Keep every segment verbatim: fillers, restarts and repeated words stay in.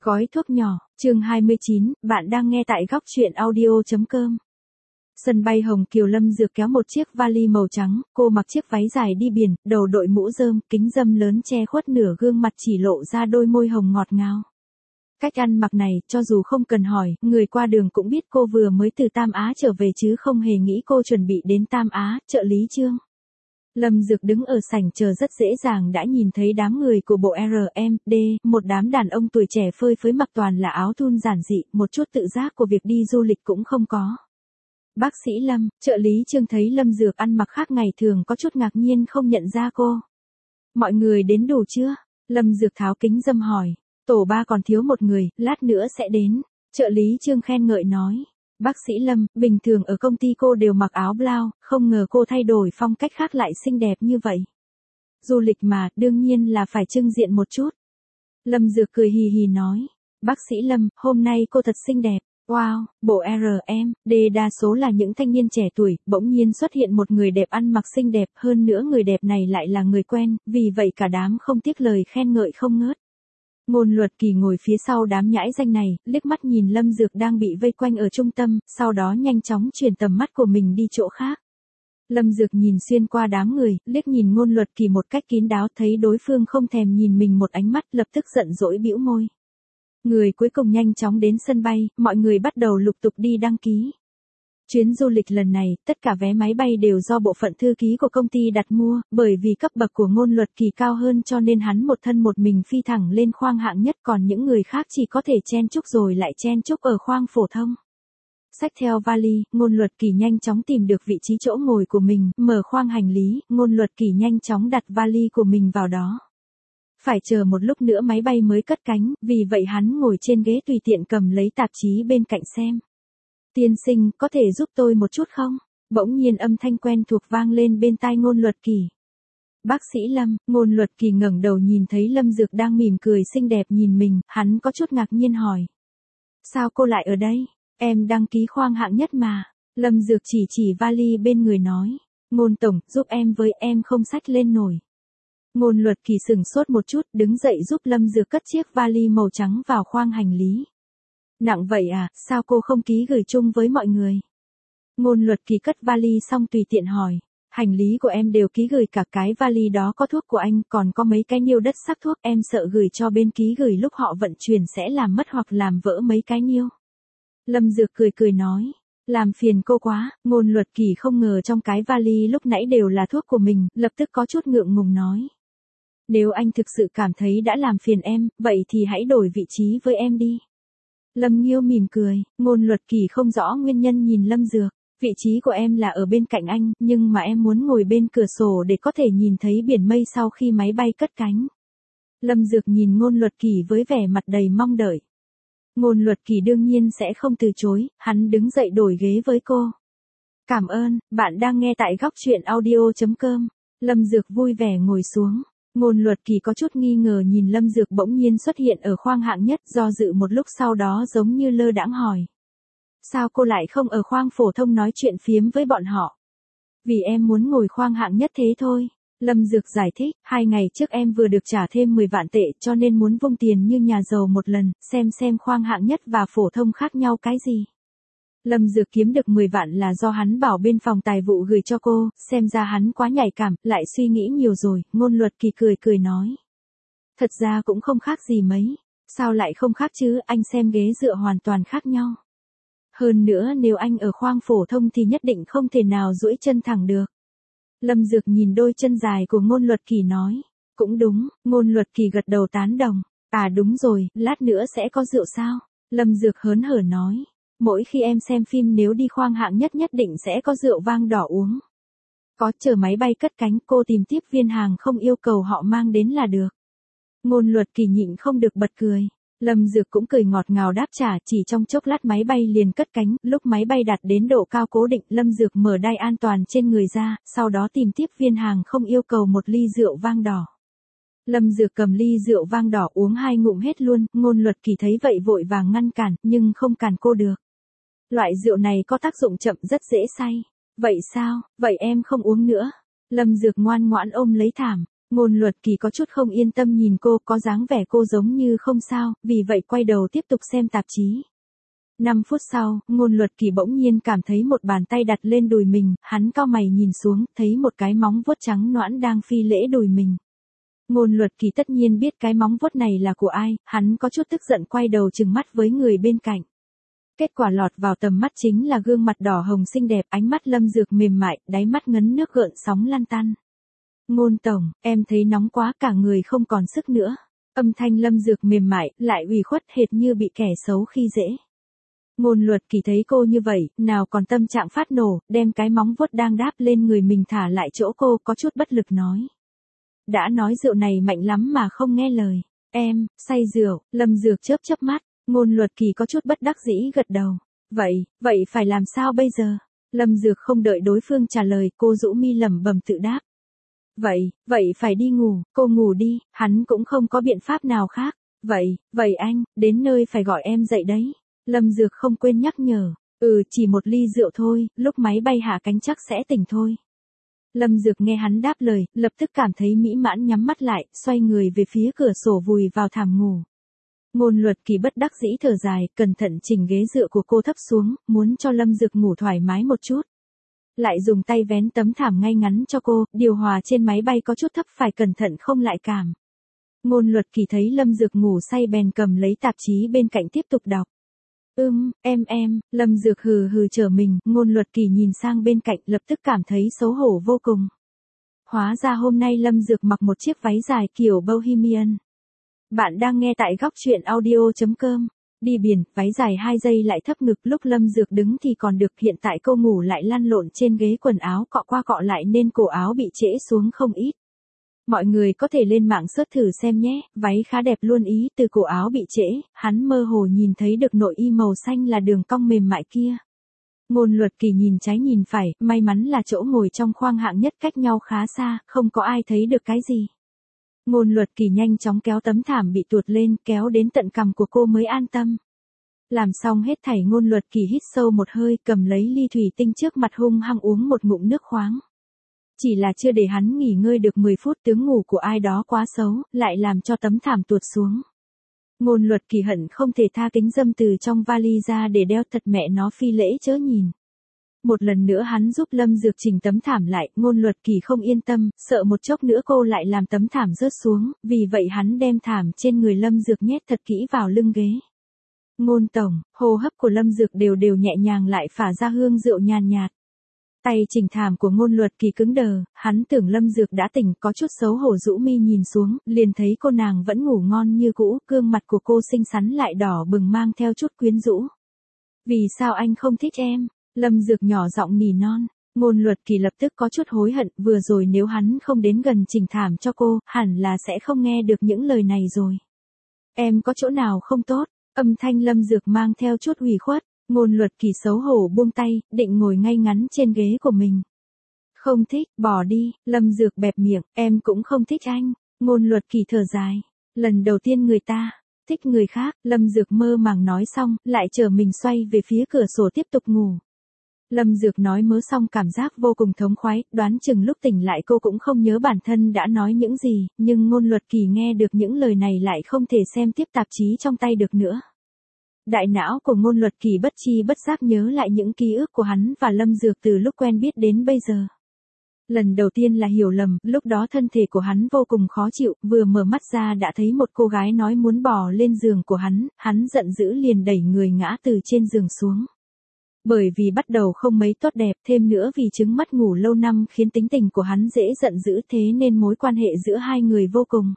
Gói thuốc nhỏ, chương hai mươi chín, bạn đang nghe tại góc chuyện audio chấm com. Sân bay Hồng Kiều Lâm Dược kéo một chiếc vali màu trắng, cô mặc chiếc váy dài đi biển, đầu đội mũ rơm, kính râm lớn che khuất nửa gương mặt chỉ lộ ra đôi môi hồng ngọt ngào. Cách ăn mặc này, cho dù không cần hỏi, người qua đường cũng biết cô vừa mới từ Tam Á trở về chứ không hề nghĩ cô chuẩn bị đến Tam Á, trợ lý Trương. Lâm Dược đứng ở sảnh chờ rất dễ dàng đã nhìn thấy đám người của bộ R M D, một đám đàn ông tuổi trẻ phơi phới mặc toàn là áo thun giản dị, một chút tự giác của việc đi du lịch cũng không có. Bác sĩ Lâm, trợ lý Trương thấy Lâm Dược ăn mặc khác ngày thường có chút ngạc nhiên không nhận ra cô. Mọi người đến đủ chưa? Lâm Dược tháo kính râm hỏi. Tổ ba còn thiếu một người, lát nữa sẽ đến. Trợ lý Trương khen ngợi nói. Bác sĩ Lâm, bình thường ở công ty cô đều mặc áo blau, không ngờ cô thay đổi phong cách khác lại xinh đẹp như vậy. Du lịch mà, đương nhiên là phải trưng diện một chút. Lâm Dược cười hì hì nói. Bác sĩ Lâm, hôm nay cô thật xinh đẹp. Wow, bộ R M D đa số là những thanh niên trẻ tuổi, bỗng nhiên xuất hiện một người đẹp ăn mặc xinh đẹp, hơn nữa người đẹp này lại là người quen, vì vậy cả đám không tiếc lời khen ngợi không ngớt. Ngôn Luật Kỳ ngồi phía sau đám nhãi danh này, liếc mắt nhìn Lâm Dược đang bị vây quanh ở trung tâm, sau đó nhanh chóng chuyển tầm mắt của mình đi chỗ khác. Lâm Dược nhìn xuyên qua đám người, liếc nhìn Ngôn Luật Kỳ một cách kín đáo, thấy đối phương không thèm nhìn mình một ánh mắt, lập tức giận dỗi bĩu môi. Người cuối cùng nhanh chóng đến sân bay, mọi người bắt đầu lục tục đi đăng ký. Chuyến du lịch lần này, tất cả vé máy bay đều do bộ phận thư ký của công ty đặt mua, bởi vì cấp bậc của Ngôn Luật Kỳ cao hơn cho nên hắn một thân một mình phi thẳng lên khoang hạng nhất, còn những người khác chỉ có thể chen chúc rồi lại chen chúc ở khoang phổ thông. Xách theo vali, Ngôn Luật Kỳ nhanh chóng tìm được vị trí chỗ ngồi của mình, mở khoang hành lý, Ngôn Luật Kỳ nhanh chóng đặt vali của mình vào đó. Phải chờ một lúc nữa máy bay mới cất cánh, vì vậy hắn ngồi trên ghế tùy tiện cầm lấy tạp chí bên cạnh xem. Tiên sinh, có thể giúp tôi một chút không? Bỗng nhiên âm thanh quen thuộc vang lên bên tai Ngôn Luật Kỳ. Bác sĩ Lâm, Ngôn Luật Kỳ ngẩng đầu nhìn thấy Lâm Dược đang mỉm cười xinh đẹp nhìn mình, hắn có chút ngạc nhiên hỏi. Sao cô lại ở đây? Em đăng ký khoang hạng nhất mà. Lâm Dược chỉ chỉ vali bên người nói. Ngôn tổng, giúp em với, em không xách lên nổi. Ngôn Luật Kỳ sửng sốt một chút, đứng dậy giúp Lâm Dược cất chiếc vali màu trắng vào khoang hành lý. Nặng vậy à, sao cô không ký gửi chung với mọi người? Ngôn Luật Kỳ cất vali xong tùy tiện hỏi. Hành lý của em đều ký gửi cả, cái vali đó có thuốc của anh, còn có mấy cái niêu đất sắc thuốc, em sợ gửi cho bên ký gửi lúc họ vận chuyển sẽ làm mất hoặc làm vỡ mấy cái niêu. Lâm Dược cười cười nói. Làm phiền cô quá. Ngôn Luật Kỳ không ngờ trong cái vali lúc nãy đều là thuốc của mình, lập tức có chút ngượng ngùng nói. Nếu anh thực sự cảm thấy đã làm phiền em, vậy thì hãy đổi vị trí với em đi. Lâm Nghiêu mỉm cười, Ngôn Luật Kỳ không rõ nguyên nhân nhìn Lâm Dược. Vị trí của em là ở bên cạnh anh, nhưng mà em muốn ngồi bên cửa sổ để có thể nhìn thấy biển mây sau khi máy bay cất cánh. Lâm Dược nhìn Ngôn Luật Kỳ với vẻ mặt đầy mong đợi. Ngôn Luật Kỳ đương nhiên sẽ không từ chối, hắn đứng dậy đổi ghế với cô. Cảm ơn, bạn đang nghe tại góc chuyện audio chấm com. Lâm Dược vui vẻ ngồi xuống. Ngôn Luật Kỳ có chút nghi ngờ nhìn Lâm Dược bỗng nhiên xuất hiện ở khoang hạng nhất, do dự một lúc sau đó giống như lơ đãng hỏi. Sao cô lại không ở khoang phổ thông nói chuyện phiếm với bọn họ? Vì em muốn ngồi khoang hạng nhất thế thôi. Lâm Dược giải thích, hai ngày trước em vừa được trả thêm mười vạn tệ cho nên muốn vung tiền như nhà giàu một lần, xem xem khoang hạng nhất và phổ thông khác nhau cái gì. Lâm Dược kiếm được mười vạn là do hắn bảo bên phòng tài vụ gửi cho cô, xem ra hắn quá nhạy cảm, lại suy nghĩ nhiều rồi, Ngôn Luật Kỳ cười cười nói. Thật ra cũng không khác gì mấy. Sao lại không khác chứ, anh xem ghế dựa hoàn toàn khác nhau. Hơn nữa nếu anh ở khoang phổ thông thì nhất định không thể nào duỗi chân thẳng được. Lâm Dược nhìn đôi chân dài của Ngôn Luật Kỳ nói. Cũng đúng, Ngôn Luật Kỳ gật đầu tán đồng. À đúng rồi, lát nữa sẽ có rượu sao? Lâm Dược hớn hở nói. Mỗi khi em xem phim nếu đi khoang hạng nhất nhất định sẽ có rượu vang đỏ uống. Có, chờ máy bay cất cánh cô tìm tiếp viên hàng không yêu cầu họ mang đến là được. Ngôn Luật Kỳ nhịn không được bật cười. Lâm Dược cũng cười ngọt ngào đáp trả, chỉ trong chốc lát máy bay liền cất cánh, lúc máy bay đạt đến độ cao cố định, Lâm Dược mở đai an toàn trên người ra, sau đó tìm tiếp viên hàng không yêu cầu một ly rượu vang đỏ. Lâm Dược cầm ly rượu vang đỏ uống hai ngụm hết luôn, Ngôn Luật Kỳ thấy vậy vội vàng ngăn cản, nhưng không cản cô được. Loại rượu này có tác dụng chậm rất dễ say. Vậy sao, vậy em không uống nữa. Lâm Dược ngoan ngoãn ôm lấy thảm. Ngôn Luật Kỳ có chút không yên tâm nhìn cô, có dáng vẻ cô giống như không sao, vì vậy quay đầu tiếp tục xem tạp chí. Năm phút sau, Ngôn Luật Kỳ bỗng nhiên cảm thấy một bàn tay đặt lên đùi mình, hắn cau mày nhìn xuống, thấy một cái móng vuốt trắng nõn đang phi lễ đùi mình. Ngôn Luật Kỳ tất nhiên biết cái móng vuốt này là của ai, hắn có chút tức giận quay đầu trừng mắt với người bên cạnh. Kết quả lọt vào tầm mắt chính là gương mặt đỏ hồng xinh đẹp, ánh mắt Lâm Dược mềm mại, đáy mắt ngấn nước gợn sóng lăn tăn. Ngôn tổng, em thấy nóng quá, cả người không còn sức nữa. Âm thanh Lâm Dược mềm mại, lại ủy khuất hệt như bị kẻ xấu khi dễ. Ngôn Luật Kỳ thấy cô như vậy, nào còn tâm trạng phát nổ, đem cái móng vuốt đang đáp lên người mình thả lại chỗ cô, có chút bất lực nói. Đã nói rượu này mạnh lắm mà không nghe lời. Em, say rượu. Lâm Dược chớp chớp mắt. Ngôn Luật Kỳ có chút bất đắc dĩ gật đầu. Vậy, vậy phải làm sao bây giờ? Lâm Dược không đợi đối phương trả lời, cô rũ mi lẩm bẩm tự đáp. Vậy, vậy phải đi ngủ, cô ngủ đi, hắn cũng không có biện pháp nào khác. Vậy, vậy anh, đến nơi phải gọi em dậy đấy. Lâm Dược không quên nhắc nhở. Ừ, chỉ một ly rượu thôi, lúc máy bay hạ cánh chắc sẽ tỉnh thôi. Lâm Dược nghe hắn đáp lời, lập tức cảm thấy mỹ mãn nhắm mắt lại, xoay người về phía cửa sổ vùi vào thảm ngủ. Ngôn Luật Kỳ bất đắc dĩ thở dài, cẩn thận chỉnh ghế dựa của cô thấp xuống, muốn cho Lâm Dược ngủ thoải mái một chút. Lại dùng tay vén tấm thảm ngay ngắn cho cô, điều hòa trên máy bay có chút thấp, phải cẩn thận không lại cảm. Ngôn Luật Kỳ thấy Lâm Dược ngủ say bèn cầm lấy tạp chí bên cạnh tiếp tục đọc. Ưm, em em, Lâm Dược hừ hừ trở mình, Ngôn Luật Kỳ nhìn sang bên cạnh lập tức cảm thấy xấu hổ vô cùng. Hóa ra hôm nay Lâm Dược mặc một chiếc váy dài kiểu bohemian. Bạn đang nghe tại góc truyện audio chấm com. Đi biển, váy dài hai giây lại thấp ngực, lúc Lâm Dược đứng thì còn được, hiện tại cô ngủ lại lăn lộn trên ghế quần áo cọ qua cọ lại nên cổ áo bị trễ xuống không ít. Mọi người có thể lên mạng search thử xem nhé, váy khá đẹp luôn ý, từ cổ áo bị trễ, hắn mơ hồ nhìn thấy được nội y màu xanh là đường cong mềm mại kia. Ngôn Luật Kỳ nhìn trái nhìn phải, may mắn là chỗ ngồi trong khoang hạng nhất cách nhau khá xa, không có ai thấy được cái gì. Ngôn Luật Kỳ nhanh chóng kéo tấm thảm bị tuột lên, kéo đến tận cằm của cô mới an tâm. Làm xong hết thảy, Ngôn Luật Kỳ hít sâu một hơi, cầm lấy ly thủy tinh trước mặt hung hăng uống một ngụm nước khoáng. Chỉ là chưa để hắn nghỉ ngơi được mười phút, tướng ngủ của ai đó quá xấu, lại làm cho tấm thảm tuột xuống. Ngôn Luật Kỳ hận không thể tha kính dâm từ trong vali ra để đeo, thật mẹ nó phi lễ chớ nhìn. Một lần nữa hắn giúp Lâm Dược chỉnh tấm thảm lại, Ngôn Luật Kỳ không yên tâm, sợ một chốc nữa cô lại làm tấm thảm rớt xuống, vì vậy hắn đem thảm trên người Lâm Dược nhét thật kỹ vào lưng ghế. Ngôn tổng, hô hấp của Lâm Dược đều đều nhẹ nhàng lại phả ra hương rượu nhàn nhạt. Tay chỉnh thảm của Ngôn Luật Kỳ cứng đờ, hắn tưởng Lâm Dược đã tỉnh, có chút xấu hổ rũ mi nhìn xuống, liền thấy cô nàng vẫn ngủ ngon như cũ, gương mặt của cô xinh xắn lại đỏ bừng mang theo chút quyến rũ. Vì sao anh không thích em? Lâm Dược nhỏ giọng nỉ non. Ngôn Luật Kỳ lập tức có chút hối hận, vừa rồi nếu hắn không đến gần chỉnh thảm cho cô, hẳn là sẽ không nghe được những lời này rồi. Em có chỗ nào không tốt? Âm thanh Lâm Dược mang theo chút ủy khuất. Ngôn Luật Kỳ xấu hổ buông tay, định ngồi ngay ngắn trên ghế của mình. Không thích, bỏ đi. Lâm Dược bẹp miệng, em cũng không thích anh. Ngôn Luật Kỳ thở dài. Lần đầu tiên người ta thích người khác. Lâm Dược mơ màng nói xong, lại trở mình xoay về phía cửa sổ tiếp tục ngủ. Lâm Dược nói mớ xong cảm giác vô cùng thống khoái, đoán chừng lúc tỉnh lại cô cũng không nhớ bản thân đã nói những gì, nhưng Ngôn Luật Kỳ nghe được những lời này lại không thể xem tiếp tạp chí trong tay được nữa. Đại não của Ngôn Luật Kỳ bất chi bất giác nhớ lại những ký ức của hắn và Lâm Dược từ lúc quen biết đến bây giờ. Lần đầu tiên là hiểu lầm, lúc đó thân thể của hắn vô cùng khó chịu, vừa mở mắt ra đã thấy một cô gái nói muốn bò lên giường của hắn, hắn giận dữ liền đẩy người ngã từ trên giường xuống. Bởi vì bắt đầu không mấy tốt đẹp, thêm nữa vì chứng mất ngủ lâu năm khiến tính tình của hắn dễ giận dữ, thế nên mối quan hệ giữa hai người vô cùng.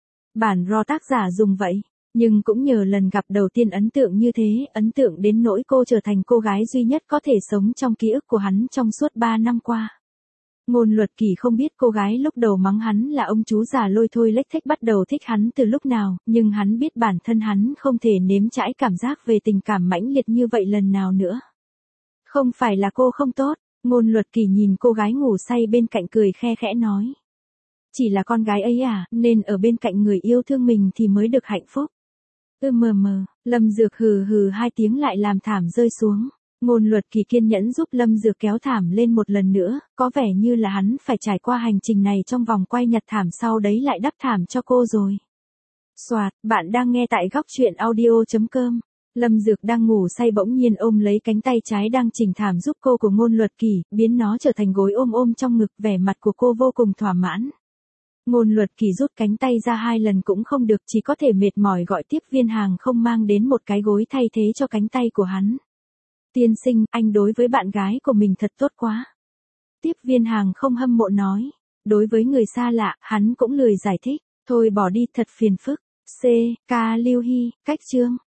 Bản ro tác giả dùng vậy. Nhưng cũng nhờ lần gặp đầu tiên ấn tượng như thế, ấn tượng đến nỗi cô trở thành cô gái duy nhất có thể sống trong ký ức của hắn trong suốt ba năm qua. Ngôn Luật Kỳ không biết cô gái lúc đầu mắng hắn là ông chú già lôi thôi lếch thếch bắt đầu thích hắn từ lúc nào, nhưng hắn biết bản thân hắn không thể nếm trải cảm giác về tình cảm mãnh liệt như vậy lần nào nữa. Không phải là cô không tốt, Ngôn Luật Kỳ nhìn cô gái ngủ say bên cạnh cười khe khẽ nói. Chỉ là con gái ấy à, nên ở bên cạnh người yêu thương mình thì mới được hạnh phúc. Ư mờ mờ, Lâm Dược hừ hừ hai tiếng lại làm thảm rơi xuống. Ngôn Luật Kỳ kiên nhẫn giúp Lâm Dược kéo thảm lên một lần nữa, có vẻ như là hắn phải trải qua hành trình này trong vòng quay nhặt thảm sau đấy lại đắp thảm cho cô rồi. Soạt, bạn đang nghe tại góc truyện audio.com. Lâm Dược đang ngủ say bỗng nhiên ôm lấy cánh tay trái đang chỉnh thảm giúp cô của Ngôn Luật Kỳ, biến nó trở thành gối ôm ôm trong ngực, vẻ mặt của cô vô cùng thỏa mãn. Ngôn Luật Kỳ rút cánh tay ra hai lần cũng không được, chỉ có thể mệt mỏi gọi tiếp viên hàng không mang đến một cái gối thay thế cho cánh tay của hắn. Tiên sinh, anh đối với bạn gái của mình thật tốt quá. Tiếp viên hàng không hâm mộ nói. Đối với người xa lạ, hắn cũng lười giải thích. Thôi bỏ đi, thật phiền phức. C. K. Lưu Hy, cách chương.